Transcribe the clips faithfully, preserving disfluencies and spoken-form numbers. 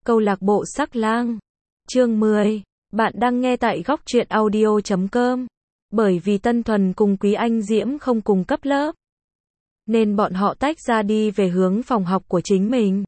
Câu lạc bộ Sắc Lang. Chương mười. Bạn đang nghe tại góc truyện audio chấm com. Bởi vì Tân Thuần cùng Quý Anh Diễm không cùng cấp lớp, nên bọn họ tách ra đi về hướng phòng học của chính mình.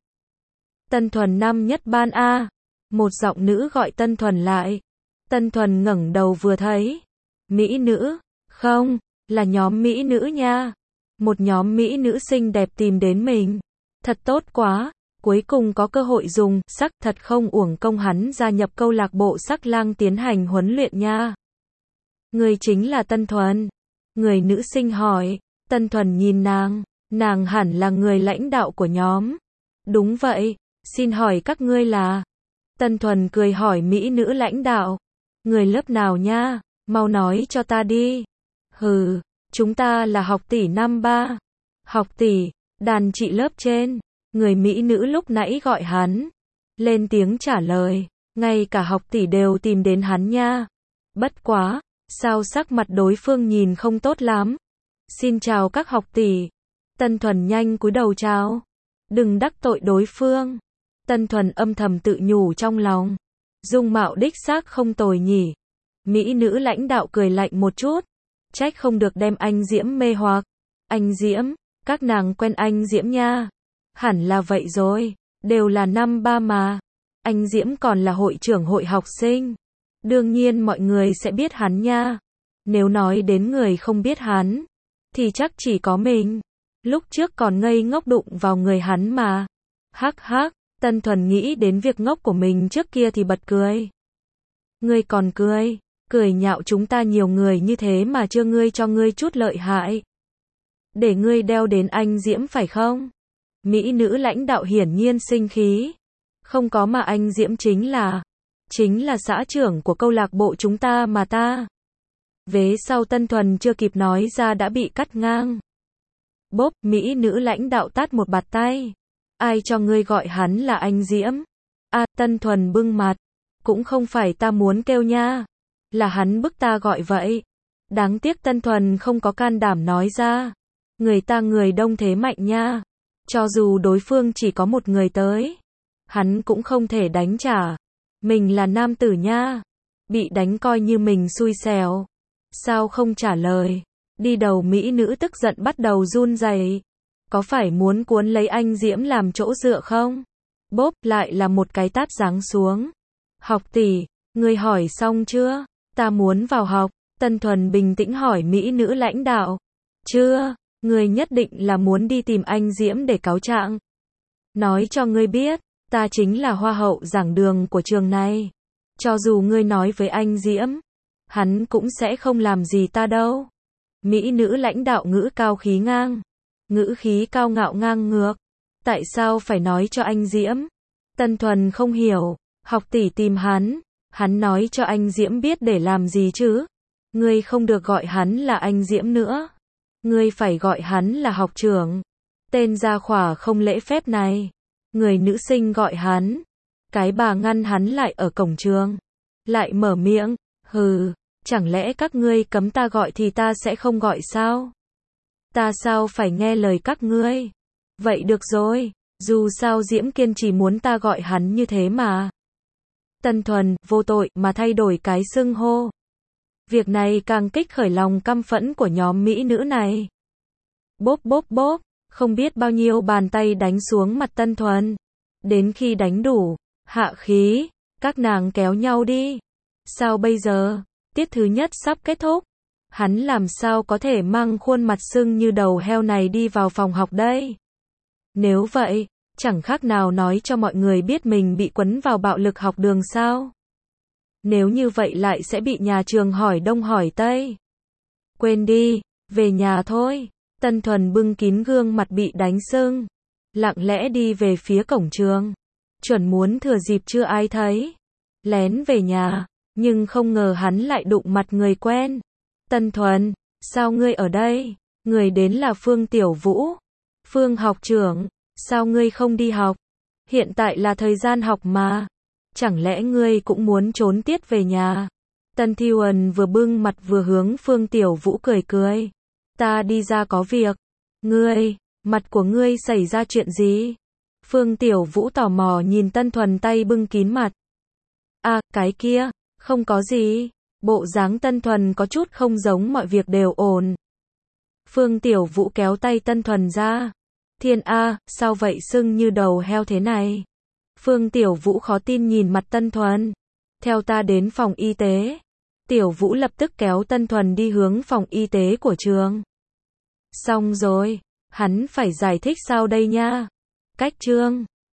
Tân Thuần năm nhất ban A. Một giọng nữ gọi Tân Thuần lại. Tân Thuần ngẩng đầu vừa thấy. Mỹ nữ. Không, là nhóm Mỹ nữ nha. Một nhóm Mỹ nữ xinh đẹp tìm đến mình. Thật tốt quá. Cuối cùng có cơ hội dùng sắc, thật không uổng công hắn gia nhập câu lạc bộ Sắc Lang tiến hành huấn luyện nha. Người chính là Tân Thuần. Người nữ sinh hỏi. Tân Thuần nhìn nàng. Nàng hẳn là người lãnh đạo của nhóm. Đúng vậy. Xin hỏi các ngươi là? Tân Thuần cười hỏi Mỹ nữ lãnh đạo. Người lớp nào nha? Mau nói cho ta đi. Hừ, chúng ta là học tỷ năm ba. Học tỷ, đàn chị lớp trên. Người Mỹ nữ lúc nãy gọi hắn. Lên tiếng trả lời. Ngay cả học tỷ đều tìm đến hắn nha. Bất quá, sao sắc mặt đối phương nhìn không tốt lắm. Xin chào các học tỷ. Tân Thuần nhanh cúi đầu chào. Đừng đắc tội đối phương. Tân Thuần âm thầm tự nhủ trong lòng. Dung mạo đích xác không tồi nhỉ. Mỹ nữ lãnh đạo cười lạnh một chút. Trách không được đem anh Diễm mê hoặc. Anh Diễm, các nàng quen anh Diễm nha. Hẳn là vậy rồi, đều là năm ba mà. Anh Diễm còn là hội trưởng hội học sinh. Đương nhiên mọi người sẽ biết hắn nha. Nếu nói đến người không biết hắn, thì chắc chỉ có mình. Lúc trước còn ngây ngốc đụng vào người hắn mà. Hắc hắc, Tân Thuần nghĩ đến việc ngốc của mình trước kia thì bật cười. Ngươi còn cười, cười nhạo chúng ta nhiều người như thế mà chưa ngươi cho ngươi chút lợi hại. Để ngươi đeo đến anh Diễm phải không? Mỹ nữ lãnh đạo hiển nhiên sinh khí. Không có mà anh Diễm chính là, chính là xã trưởng của câu lạc bộ chúng ta mà ta. Vế sau Tân Thuần chưa kịp nói ra đã bị cắt ngang. Bốp, Mỹ nữ lãnh đạo tát một bạt tay. Ai cho ngươi gọi hắn là anh Diễm? A, à, Tân Thuần bưng mặt. Cũng không phải ta muốn kêu nha. Là hắn bức ta gọi vậy. Đáng tiếc Tân Thuần không có can đảm nói ra. Người ta người đông thế mạnh nha. Cho dù đối phương chỉ có một người tới, hắn cũng không thể đánh trả. Mình là nam tử nha. Bị đánh coi như mình xui xẻo. Sao không trả lời? Đi đầu Mỹ nữ tức giận bắt đầu run rẩy. Có phải muốn cuốn lấy anh Diễm làm chỗ dựa không? Bốp, lại là một cái tát giáng xuống. Học tỷ, ngươi hỏi xong chưa? Ta muốn vào học. Tân Thuần bình tĩnh hỏi Mỹ nữ lãnh đạo. Chưa. Ngươi nhất định là muốn đi tìm anh Diễm để cáo trạng. Nói cho ngươi biết, ta chính là hoa hậu giảng đường của trường này. Cho dù ngươi nói với anh Diễm, hắn cũng sẽ không làm gì ta đâu. Mỹ nữ lãnh đạo ngữ cao khí ngang. Ngữ khí cao ngạo ngang ngược. Tại sao phải nói cho anh Diễm? Tân Thuần không hiểu. Học tỷ tìm hắn. Hắn nói cho anh Diễm biết để làm gì chứ? Ngươi không được gọi hắn là anh Diễm nữa. Ngươi phải gọi hắn là học trưởng. Tên gia khỏa không lễ phép này. Người nữ sinh gọi hắn. Cái bà ngăn hắn lại ở cổng trường. Lại mở miệng. Hừ, chẳng lẽ các ngươi cấm ta gọi thì ta sẽ không gọi sao? Ta sao phải nghe lời các ngươi? Vậy được rồi, dù sao Diễm kiên trì muốn ta gọi hắn như thế mà. Tân Thuần, vô tội mà thay đổi cái xưng hô. Việc này càng kích khởi lòng căm phẫn của nhóm Mỹ nữ này. Bốp bốp bốp, không biết bao nhiêu bàn tay đánh xuống mặt Tân Thuần. Đến khi đánh đủ, hạ khí, các nàng kéo nhau đi. Sao bây giờ? Tiết thứ nhất sắp kết thúc. Hắn làm sao có thể mang khuôn mặt sưng như đầu heo này đi vào phòng học đây? Nếu vậy, chẳng khác nào nói cho mọi người biết mình bị quấn vào bạo lực học đường sao? Nếu như vậy lại sẽ bị nhà trường hỏi đông hỏi tây. Quên đi, về nhà thôi. Tân Thuần bưng kín gương mặt bị đánh sưng. Lặng lẽ đi về phía cổng trường. Chuẩn muốn thừa dịp chưa ai thấy. Lén về nhà, nhưng không ngờ hắn lại đụng mặt người quen. Tân Thuần, sao ngươi ở đây? Người đến là Phương Tiểu Vũ. Phương học trưởng, sao ngươi không đi học? Hiện tại là thời gian học mà. Chẳng lẽ ngươi cũng muốn trốn tiết về nhà? Tân Thuần vừa bưng mặt vừa hướng Phương Tiểu Vũ cười cười. Ta đi ra có việc. Ngươi, mặt của ngươi xảy ra chuyện gì? Phương Tiểu Vũ tò mò nhìn Tân Thuần tay bưng kín mặt. À, cái kia, không có gì. Bộ dáng Tân Thuần có chút không giống mọi việc đều ổn. Phương Tiểu Vũ kéo tay Tân Thuần ra. Thiên A, sao vậy sưng như đầu heo thế này? Phương Tiểu Vũ khó tin nhìn mặt Tân Thuần. Theo ta đến phòng y tế. Tiểu Vũ lập tức kéo Tân Thuần đi hướng phòng y tế của trường. Xong rồi, hắn phải giải thích sao đây nha? Cách chương